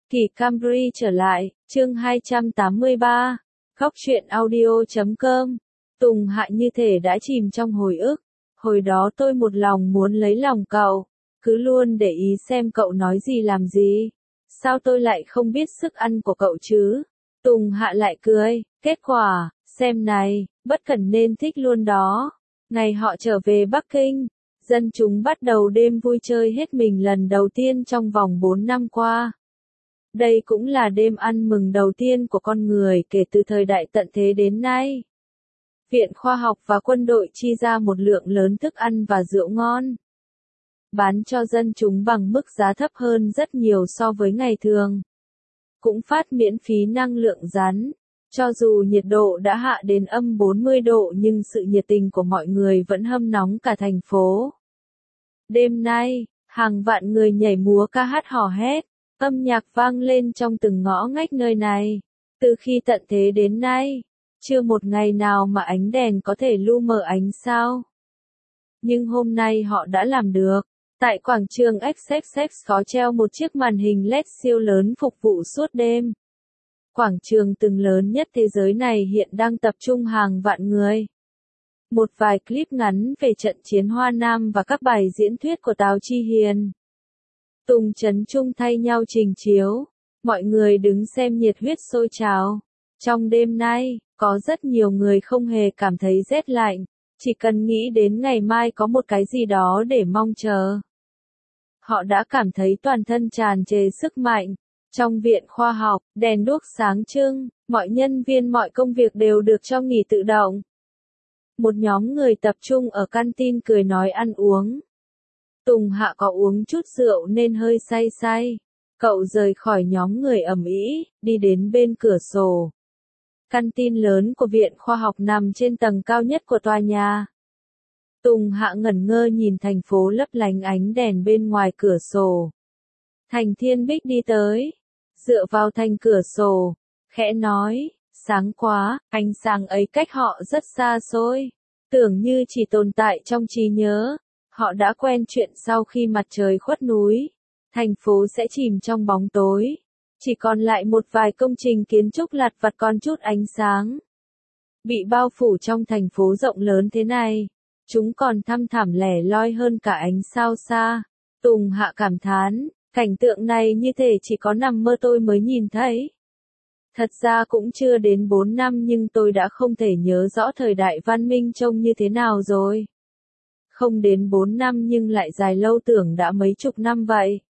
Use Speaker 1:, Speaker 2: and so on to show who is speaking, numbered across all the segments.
Speaker 1: Kỳ Camry trở lại, chương 283, Góc truyện audio.com. Tùng Hạ như thể đã chìm trong hồi ức. Hồi đó tôi một lòng muốn lấy lòng cậu, cứ luôn để ý xem cậu nói gì làm gì. Sao tôi lại không biết sức ăn của cậu chứ? Tùng Hạ lại cười, kết quả, xem này, bất cẩn nên thích luôn đó. Ngày họ trở về Bắc Kinh, dân chúng bắt đầu đêm vui chơi hết mình lần đầu tiên trong vòng 4 năm qua. Đây cũng là đêm ăn mừng đầu tiên của con người kể từ thời đại tận thế đến nay. Viện Khoa học và Quân đội chi ra một lượng lớn thức ăn và rượu ngon, bán cho dân chúng bằng mức giá thấp hơn rất nhiều so với ngày thường. Cũng phát miễn phí năng lượng rắn. Cho dù nhiệt độ đã hạ đến âm 40 độ nhưng sự nhiệt tình của mọi người vẫn hâm nóng cả thành phố. Đêm nay, hàng vạn người nhảy múa ca hát hò hét, âm nhạc vang lên trong từng ngõ ngách nơi này. Từ khi tận thế đến nay, chưa một ngày nào mà ánh đèn có thể lu mờ ánh sao. Nhưng hôm nay họ đã làm được. Tại quảng trường XXX có treo một chiếc màn hình LED siêu lớn phục vụ suốt đêm. Quảng trường từng lớn nhất thế giới này hiện đang tập trung hàng vạn người. Một vài clip ngắn về trận chiến Hoa Nam và các bài diễn thuyết của Tào Chi Hiền, Tùng Trấn Trung thay nhau trình chiếu. Mọi người đứng xem nhiệt huyết sôi trào. Trong đêm nay, có rất nhiều người không hề cảm thấy rét lạnh, chỉ cần nghĩ đến ngày mai có một cái gì đó để mong chờ. Họ đã cảm thấy toàn thân tràn trề sức mạnh. Trong viện khoa học, đèn đuốc sáng trưng, mọi nhân viên mọi công việc đều được cho nghỉ tự động. Một nhóm người tập trung ở canteen cười nói ăn uống. Tùng Hạ có uống chút rượu nên hơi say say. Cậu rời khỏi nhóm người ầm ĩ, đi đến bên cửa sổ. Canteen lớn của viện khoa học nằm trên tầng cao nhất của tòa nhà. Tùng Hạ ngẩn ngơ nhìn thành phố lấp lánh ánh đèn bên ngoài cửa sổ. Thành Thiên Bích đi tới, dựa vào thành cửa sổ, khẽ nói, sáng quá, ánh sáng ấy cách họ rất xa xôi, tưởng như chỉ tồn tại trong trí nhớ. Họ đã quen chuyện sau khi mặt trời khuất núi, thành phố sẽ chìm trong bóng tối, chỉ còn lại một vài công trình kiến trúc lặt vặt còn chút ánh sáng. Bị bao phủ trong thành phố rộng lớn thế này, chúng còn thăm thẳm lẻ loi hơn cả ánh sao xa. Tùng Hạ cảm thán, cảnh tượng này như thể chỉ có nằm mơ tôi mới nhìn thấy. Thật ra cũng chưa đến 4 năm nhưng tôi đã không thể nhớ rõ thời đại văn minh trông như thế nào rồi. Không đến 4 năm nhưng lại dài lâu tưởng đã mấy chục năm vậy.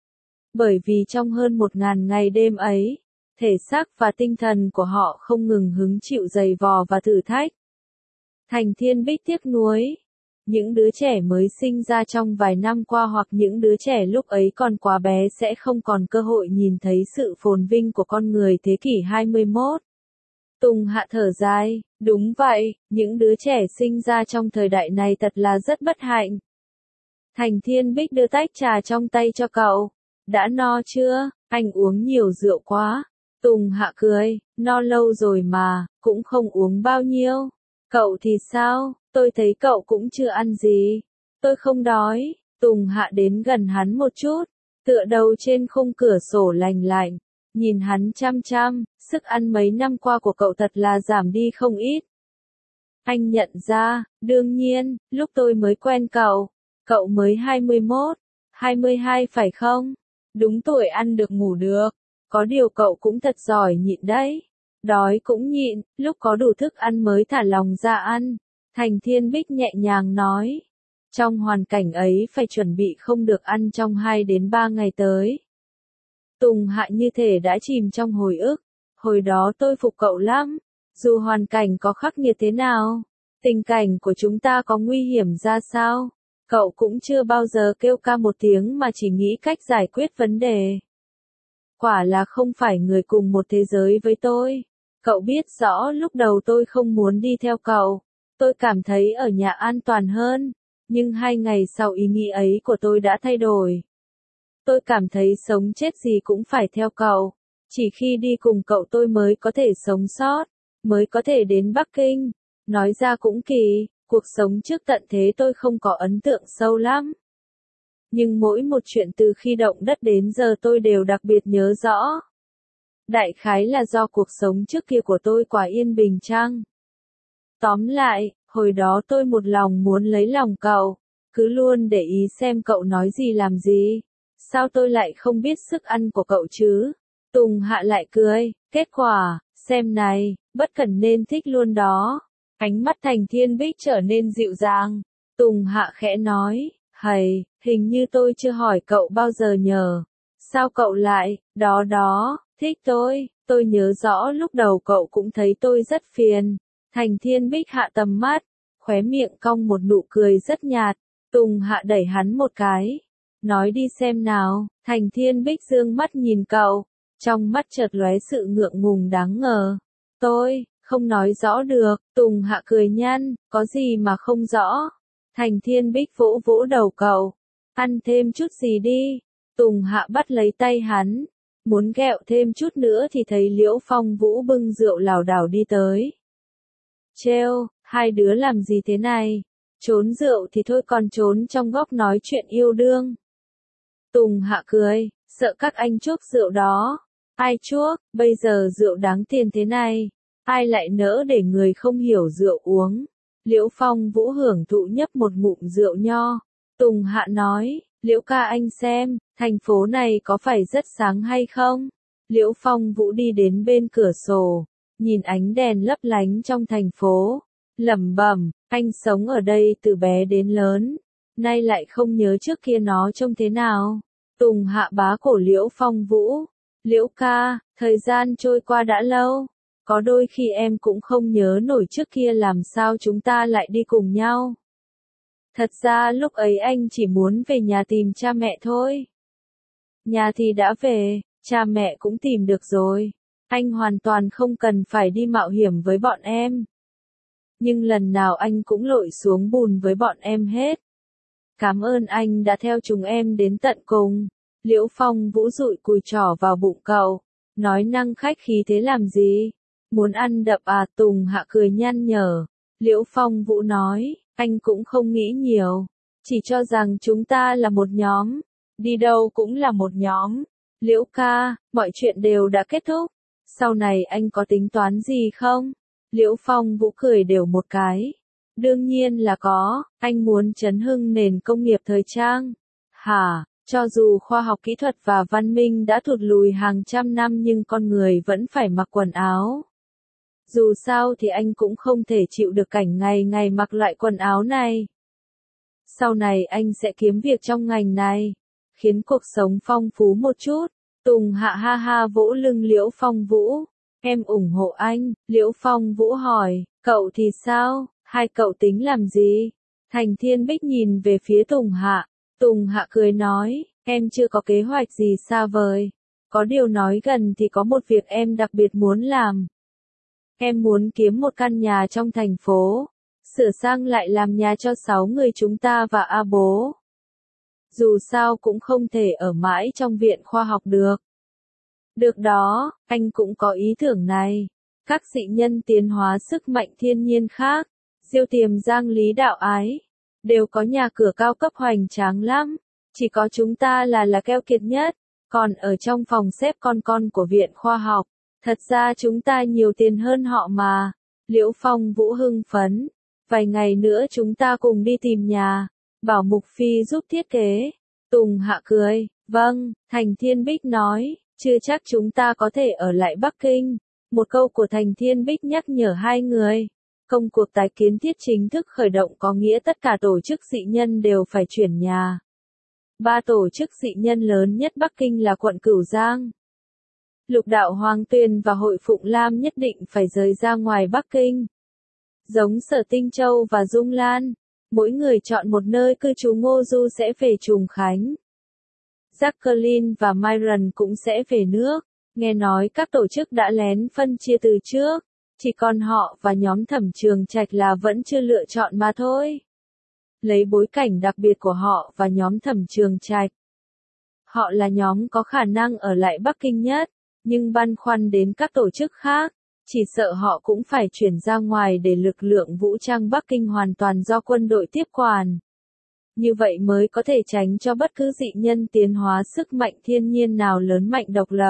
Speaker 1: Bởi vì trong hơn 1.000 ngày đêm ấy, thể xác và tinh thần của họ không ngừng hứng chịu giày vò và thử thách. Thành Thiên Bích tiếc nuối. Những đứa trẻ mới sinh ra trong vài năm qua hoặc những đứa trẻ lúc ấy còn quá bé sẽ không còn cơ hội nhìn thấy sự phồn vinh của con người thế kỷ 21. Tùng Hạ thở dài, đúng vậy, những đứa trẻ sinh ra trong thời đại này thật là rất bất hạnh. Thành Thiên Bích đưa tách trà trong tay cho cậu. Đã no chưa? Anh uống nhiều rượu quá. Tùng Hạ cười, no lâu rồi mà, cũng không uống bao nhiêu. Cậu thì sao? Tôi thấy cậu cũng chưa ăn gì. Tôi không đói. Tùng Hạ đến gần hắn một chút, tựa đầu trên khung cửa sổ lành lạnh, nhìn hắn chăm chăm, sức ăn mấy năm qua của cậu thật là giảm đi không ít. Anh nhận ra, đương nhiên, lúc tôi mới quen cậu mới 21, 22 phải không? Đúng tuổi ăn được ngủ được. Có điều cậu cũng thật giỏi nhịn đấy. Đói cũng nhịn, lúc có đủ thức ăn mới thả lòng ra ăn. Thành Thiên Bích nhẹ nhàng nói. Trong hoàn cảnh ấy phải chuẩn bị không được ăn trong 2 đến 3 ngày tới. Tùng Hạ như thể đã chìm trong hồi ức. Hồi đó tôi phục cậu lắm. Dù hoàn cảnh có khắc nghiệt thế nào, tình cảnh của chúng ta có nguy hiểm ra sao, cậu cũng chưa bao giờ kêu ca một tiếng mà chỉ nghĩ cách giải quyết vấn đề. Quả là không phải người cùng một thế giới với tôi. Cậu biết rõ lúc đầu tôi không muốn đi theo cậu. Tôi cảm thấy ở nhà an toàn hơn. Nhưng 2 ngày sau ý nghĩ ấy của tôi đã thay đổi. Tôi cảm thấy sống chết gì cũng phải theo cậu. Chỉ khi đi cùng cậu tôi mới có thể sống sót, mới có thể đến Bắc Kinh. Nói ra cũng kỳ, cuộc sống trước tận thế tôi không có ấn tượng sâu lắm. Nhưng mỗi một chuyện từ khi động đất đến giờ tôi đều đặc biệt nhớ rõ. Đại khái là do cuộc sống trước kia của tôi quá yên bình chăng? Tóm lại, hồi đó tôi một lòng muốn lấy lòng cậu, cứ luôn để ý xem cậu nói gì làm gì. Sao tôi lại không biết sức ăn của cậu chứ? Tùng Hạ lại cười, kết quả, xem này, bất cẩn nên thích luôn đó. Ánh mắt Thành Thiên Bích trở nên dịu dàng. Tùng Hạ khẽ nói, hầy, hình như tôi chưa hỏi cậu bao giờ nhờ. Sao cậu lại, đó, thích tôi nhớ rõ lúc đầu cậu cũng thấy tôi rất phiền. Thành Thiên Bích hạ tầm mắt, khóe miệng cong một nụ cười rất nhạt. Tùng Hạ đẩy hắn một cái. Nói đi xem nào. Thành Thiên Bích dương mắt nhìn cậu. Trong mắt chợt lóe sự ngượng ngùng đáng ngờ. Tôi không nói rõ được. Tùng Hạ cười nhăn, có gì mà không rõ. Thành Thiên Bích vỗ vỗ đầu cậu. Ăn thêm chút gì đi. Tùng Hạ bắt lấy tay hắn. Muốn ghẹo thêm chút nữa thì thấy Liễu Phong Vũ bưng rượu lảo đảo đi tới. Trêu, hai đứa làm gì thế này? Trốn rượu thì thôi còn trốn trong góc nói chuyện yêu đương. Tùng Hạ cười, sợ các anh chuốc rượu đó. Ai chuốc, bây giờ rượu đáng tiền thế này. Ai lại nỡ để người không hiểu rượu uống. Liễu Phong Vũ hưởng thụ nhấp một ngụm rượu nho. Tùng Hạ nói, Liễu ca anh xem, thành phố này có phải rất sáng hay không? Liễu Phong Vũ đi đến bên cửa sổ, nhìn ánh đèn lấp lánh trong thành phố, lẩm bẩm, anh sống ở đây từ bé đến lớn, nay lại không nhớ trước kia nó trông thế nào. Tùng Hạ bá cổ Liễu Phong Vũ, Liễu ca, thời gian trôi qua đã lâu, có đôi khi em cũng không nhớ nổi trước kia làm sao chúng ta lại đi cùng nhau. Thật ra lúc ấy anh chỉ muốn về nhà tìm cha mẹ thôi. Nhà thì đã về, cha mẹ cũng tìm được rồi. Anh hoàn toàn không cần phải đi mạo hiểm với bọn em. Nhưng lần nào anh cũng lội xuống bùn với bọn em hết. Cảm ơn anh đã theo chúng em đến tận cùng. Liễu Phong Vũ dụi cùi trỏ vào bụng cậu. Nói năng khách khí thế làm gì? Muốn ăn đập à? Tùng Hạ cười nhăn nhở. Liễu Phong Vũ nói, anh cũng không nghĩ nhiều. Chỉ cho rằng chúng ta là một nhóm. Đi đâu cũng là một nhóm. Liễu ca, mọi chuyện đều đã kết thúc. Sau này anh có tính toán gì không? Liễu Phong Vũ cười đều một cái. Đương nhiên là có, anh muốn chấn hưng nền công nghiệp thời trang. Hả, cho dù khoa học kỹ thuật và văn minh đã thụt lùi hàng trăm năm nhưng con người vẫn phải mặc quần áo. Dù sao thì anh cũng không thể chịu được cảnh ngày ngày mặc loại quần áo này. Sau này anh sẽ kiếm việc trong ngành này, khiến cuộc sống phong phú một chút. Tùng Hạ ha ha vỗ lưng Liễu Phong Vũ. Em ủng hộ anh. Liễu Phong Vũ hỏi, cậu thì sao? Hai cậu tính làm gì? Thành Thiên Bích nhìn về phía Tùng Hạ. Tùng Hạ cười nói, em chưa có kế hoạch gì xa vời. Có điều nói gần thì có một việc em đặc biệt muốn làm. Em muốn kiếm một căn nhà trong thành phố, sửa sang lại làm nhà cho 6 người chúng ta và A bố. Dù sao cũng không thể ở mãi trong viện khoa học được. Được đó, anh cũng có ý tưởng này. Các dị nhân tiến hóa sức mạnh thiên nhiên khác, Diêu Tiềm Giang Lý Đạo Ái, đều có nhà cửa cao cấp hoành tráng lắm. Chỉ có chúng ta là keo kiệt nhất. Còn ở trong phòng xếp con của viện khoa học, thật ra chúng ta nhiều tiền hơn họ mà. Liễu Phong Vũ hưng phấn. Vài ngày nữa chúng ta cùng đi tìm nhà. Bảo Mục Phi giúp thiết kế. Tùng Hạ cười. Vâng, Thành Thiên Bích nói. Chưa chắc chúng ta có thể ở lại Bắc Kinh. Một câu của Thành Thiên Bích nhắc nhở hai người. Công cuộc tái kiến thiết chính thức khởi động có nghĩa tất cả tổ chức dị nhân đều phải chuyển nhà. 3 tổ chức dị nhân lớn nhất Bắc Kinh là quận Cửu Giang, Lục Đạo Hoàng Tuyền và Hội Phụng Lam nhất định phải rời ra ngoài Bắc Kinh. Giống Sở Tinh Châu và Dung Lan, mỗi người chọn một nơi cư trú. Ngô Du sẽ về Trùng Khánh. Jacqueline và Myron cũng sẽ về nước. Nghe nói các tổ chức đã lén phân chia từ trước, chỉ còn họ và nhóm Thẩm Trường Trạch là vẫn chưa lựa chọn mà thôi. Lấy bối cảnh đặc biệt của họ và nhóm Thẩm Trường Trạch, họ là nhóm có khả năng ở lại Bắc Kinh nhất, nhưng băn khoăn đến các tổ chức khác, chỉ sợ họ cũng phải chuyển ra ngoài để lực lượng vũ trang Bắc Kinh hoàn toàn do quân đội tiếp quản. Như vậy mới có thể tránh cho bất cứ dị nhân tiến hóa sức mạnh thiên nhiên nào lớn mạnh độc lập.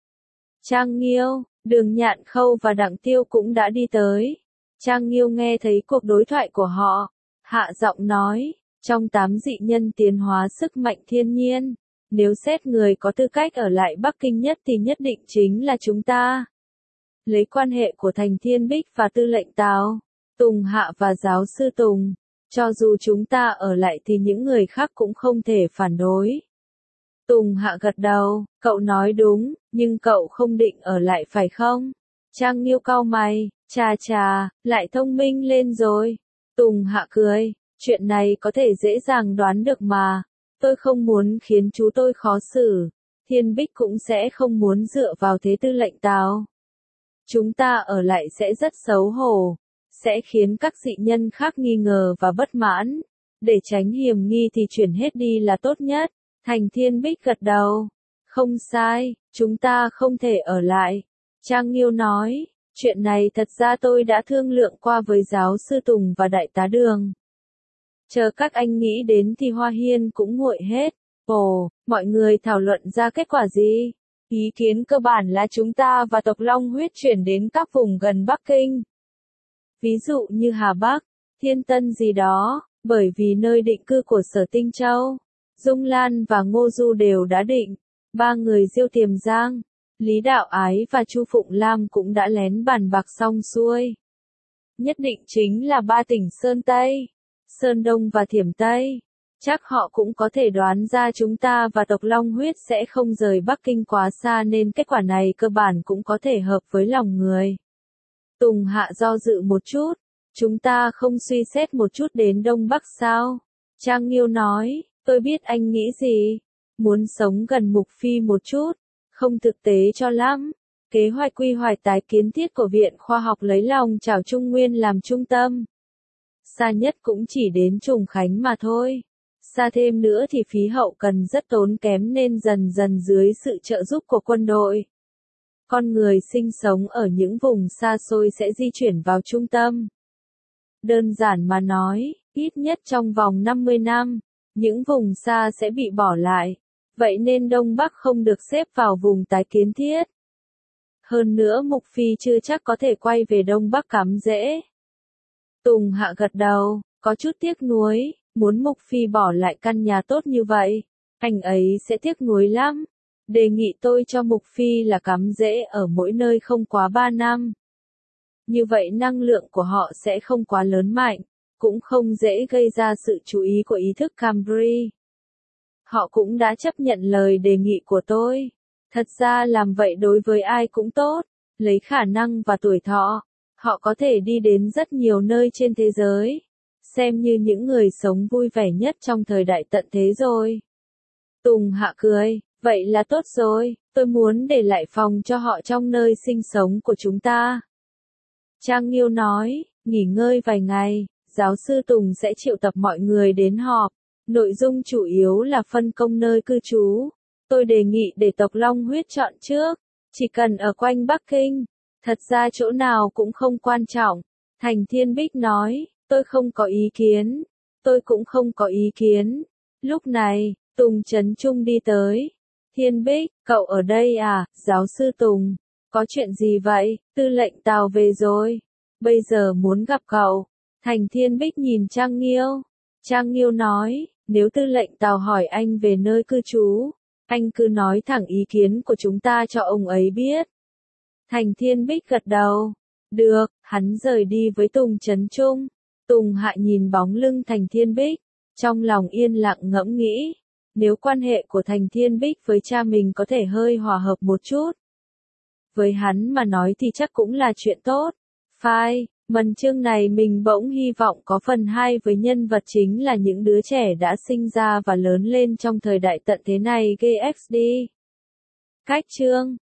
Speaker 1: Trang Nghiêu, Đường Nhạn Khâu và Đặng Tiêu cũng đã đi tới. Trang Nghiêu nghe thấy cuộc đối thoại của họ, hạ giọng nói, trong 8 dị nhân tiến hóa sức mạnh thiên nhiên, nếu xét người có tư cách ở lại Bắc Kinh nhất thì nhất định chính là chúng ta. Lấy quan hệ của Thành Thiên Bích và Tư lệnh Tào, Tùng Hạ và giáo sư Tùng, cho dù chúng ta ở lại thì những người khác cũng không thể phản đối. Tùng Hạ gật đầu, cậu nói đúng, nhưng cậu không định ở lại phải không? Trang Nghiêu cau mày, chà, lại thông minh lên rồi. Tùng Hạ cười, chuyện này có thể dễ dàng đoán được mà. Tôi không muốn khiến chú tôi khó xử. Thiên Bích cũng sẽ không muốn dựa vào thế Tư lệnh Tào. Chúng ta ở lại sẽ rất xấu hổ, sẽ khiến các dị nhân khác nghi ngờ và bất mãn. Để tránh hiểm nghi thì chuyển hết đi là tốt nhất. Thành Thiên Bích gật đầu. Không sai, chúng ta không thể ở lại. Trang Nghiêu nói, chuyện này thật ra tôi đã thương lượng qua với giáo sư Tùng và đại tá Đường. Chờ các anh nghĩ đến thì Hoa Hiên cũng nguội hết. Ồ, mọi người thảo luận ra kết quả gì? Ý kiến cơ bản là chúng ta và tộc Long Huyết chuyển đến các vùng gần Bắc Kinh. Ví dụ như Hà Bắc, Thiên Tân gì đó, bởi vì nơi định cư của Sở Tinh Châu, Dung Lan và Ngô Du đều đã định. 3 người Diêu Tiềm Giang, Lý Đạo Ái và Chu Phụng Lam cũng đã lén bàn bạc xong xuôi. Nhất định chính là 3 tỉnh Sơn Tây, Sơn Đông và Thiểm Tây. Chắc họ cũng có thể đoán ra chúng ta và tộc Long Huyết sẽ không rời Bắc Kinh quá xa nên kết quả này cơ bản cũng có thể hợp với lòng người. Tùng Hạ do dự một chút, chúng ta không suy xét một chút đến Đông Bắc sao? Trang Nghiêu nói, tôi biết anh nghĩ gì, muốn sống gần Mục Phi một chút, không thực tế cho lắm. Kế hoạch quy hoạch tái kiến thiết của Viện Khoa học lấy lòng Trảo Trung Nguyên làm trung tâm. Xa nhất cũng chỉ đến Trùng Khánh mà thôi. Xa thêm nữa thì phí hậu cần rất tốn kém nên dần dần dưới sự trợ giúp của quân đội. Con người sinh sống ở những vùng xa xôi sẽ di chuyển vào trung tâm. Đơn giản mà nói, ít nhất trong vòng 50 năm, những vùng xa sẽ bị bỏ lại. Vậy nên Đông Bắc không được xếp vào vùng tái kiến thiết. Hơn nữa Mục Phi chưa chắc có thể quay về Đông Bắc cắm rễ. Tùng Hạ gật đầu, có chút tiếc nuối, muốn Mục Phi bỏ lại căn nhà tốt như vậy. Anh ấy sẽ tiếc nuối lắm. Đề nghị tôi cho Mục Phi là cắm rễ ở mỗi nơi không quá 3 năm. Như vậy năng lượng của họ sẽ không quá lớn mạnh, cũng không dễ gây ra sự chú ý của ý thức Cambry. Họ cũng đã chấp nhận lời đề nghị của tôi. Thật ra làm vậy đối với ai cũng tốt, lấy khả năng và tuổi thọ, họ có thể đi đến rất nhiều nơi trên thế giới, xem như những người sống vui vẻ nhất trong thời đại tận thế rồi. Tùng Hạ cười, vậy là tốt rồi, tôi muốn để lại phòng cho họ trong nơi sinh sống của chúng ta. Trang Nghiêu nói, nghỉ ngơi vài ngày, giáo sư Tùng sẽ triệu tập mọi người đến họp. Nội dung chủ yếu là phân công nơi cư trú. Tôi đề nghị để tộc Long Huyết chọn trước, chỉ cần ở quanh Bắc Kinh. Thật ra chỗ nào cũng không quan trọng. Thành Thiên Bích nói, tôi không có ý kiến. Tôi cũng không có ý kiến. Lúc này, Tùng Trấn Trung đi tới. Thiên Bích, cậu ở đây à, giáo sư Tùng? Có chuyện gì vậy? Tư lệnh Tào về rồi. Bây giờ muốn gặp cậu. Thành Thiên Bích nhìn Trang Nghiêu. Trang Nghiêu nói, nếu tư lệnh Tào hỏi anh về nơi cư trú, anh cứ nói thẳng ý kiến của chúng ta cho ông ấy biết. Thành Thiên Bích gật đầu. Được, hắn rời đi với Tùng Trấn Trung. Tùng Hạ nhìn bóng lưng Thành Thiên Bích, trong lòng yên lặng ngẫm nghĩ. Nếu quan hệ của Thành Thiên Bích với cha mình có thể hơi hòa hợp một chút, với hắn mà nói thì chắc cũng là chuyện tốt. Phai, mần chương này mình bỗng hy vọng có phần 2 với nhân vật chính là những đứa trẻ đã sinh ra và lớn lên trong thời đại tận thế này GXD. Cách chương